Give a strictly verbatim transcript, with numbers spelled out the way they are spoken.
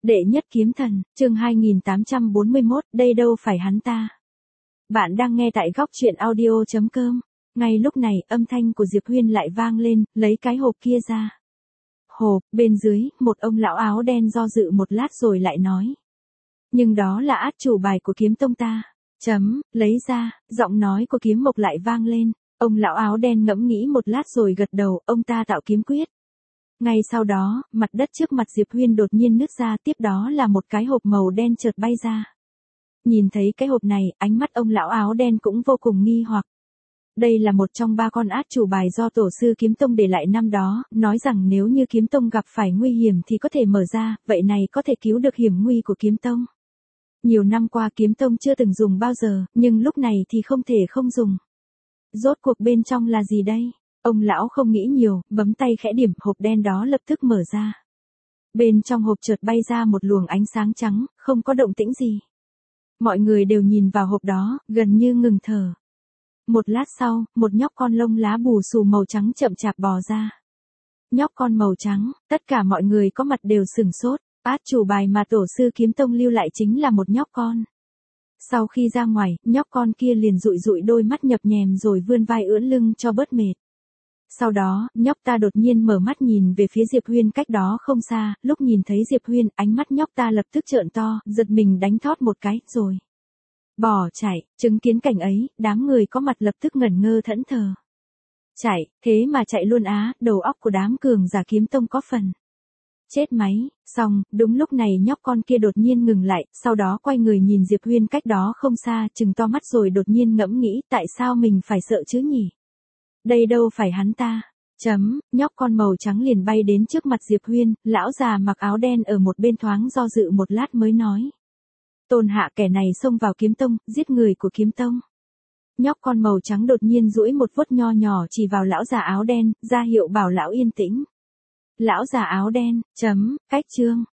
Đệ nhất kiếm thần, chương hai nghìn tám trăm bốn mươi mốt, đây đâu phải hắn ta. Bạn đang nghe tại góc truyện audio chấm com. Ngay lúc này, âm thanh của Diệp Huyên lại vang lên, lấy cái hộp kia ra. Hộp, bên dưới, một ông lão áo đen do dự một lát rồi lại nói. Nhưng đó là át chủ bài của kiếm tông ta. Chấm, lấy ra, giọng nói của kiếm mộc lại vang lên. Ông lão áo đen ngẫm nghĩ một lát rồi gật đầu, ông ta tạo kiếm quyết. Ngay sau đó, mặt đất trước mặt Diệp Huyên đột nhiên nứt ra, tiếp đó là một cái hộp màu đen chợt bay ra. Nhìn thấy cái hộp này, ánh mắt ông lão áo đen cũng vô cùng nghi hoặc. Đây là một trong ba con át chủ bài do tổ sư kiếm tông để lại năm đó, nói rằng nếu như kiếm tông gặp phải nguy hiểm thì có thể mở ra, vậy này có thể cứu được hiểm nguy của kiếm tông. Nhiều năm qua kiếm tông chưa từng dùng bao giờ, nhưng lúc này thì không thể không dùng. Rốt cuộc bên trong là gì đây? Ông lão không nghĩ nhiều, bấm tay khẽ điểm, hộp đen đó lập tức mở ra. Bên trong hộp chợt bay ra một luồng ánh sáng trắng, không có động tĩnh gì. Mọi người đều nhìn vào hộp đó, gần như ngừng thở. Một lát sau, một nhóc con lông lá bù xù màu trắng chậm chạp bò ra. Nhóc con màu trắng, tất cả mọi người có mặt đều sửng sốt, át chủ bài mà tổ sư kiếm tông lưu lại chính là một nhóc con. Sau khi ra ngoài, nhóc con kia liền dụi dụi đôi mắt nhập nhèm rồi vươn vai ưỡn lưng cho bớt mệt. Sau đó, nhóc ta đột nhiên mở mắt nhìn về phía Diệp Huyên cách đó không xa, lúc nhìn thấy Diệp Huyên, ánh mắt nhóc ta lập tức trợn to, giật mình đánh thót một cái, rồi bỏ chạy. Chứng kiến cảnh ấy, đám người có mặt lập tức ngẩn ngơ thẫn thờ. Chạy, thế mà chạy luôn á, đầu óc của đám cường giả kiếm tông có phần chết máy. Xong, đúng lúc này nhóc con kia đột nhiên ngừng lại, sau đó quay người nhìn Diệp Huyên cách đó không xa, trừng to mắt rồi đột nhiên ngẫm nghĩ, tại sao mình phải sợ chứ nhỉ? Đây đâu phải hắn ta. Chấm, nhóc con màu trắng liền bay đến trước mặt Diệp Huyên, lão già mặc áo đen ở một bên thoáng do dự một lát mới nói. Tôn hạ, kẻ này xông vào kiếm tông, giết người của kiếm tông. Nhóc con màu trắng đột nhiên duỗi một vuốt nho nhỏ chỉ vào lão già áo đen, ra hiệu bảo lão yên tĩnh. Lão già áo đen, chấm, cách chương.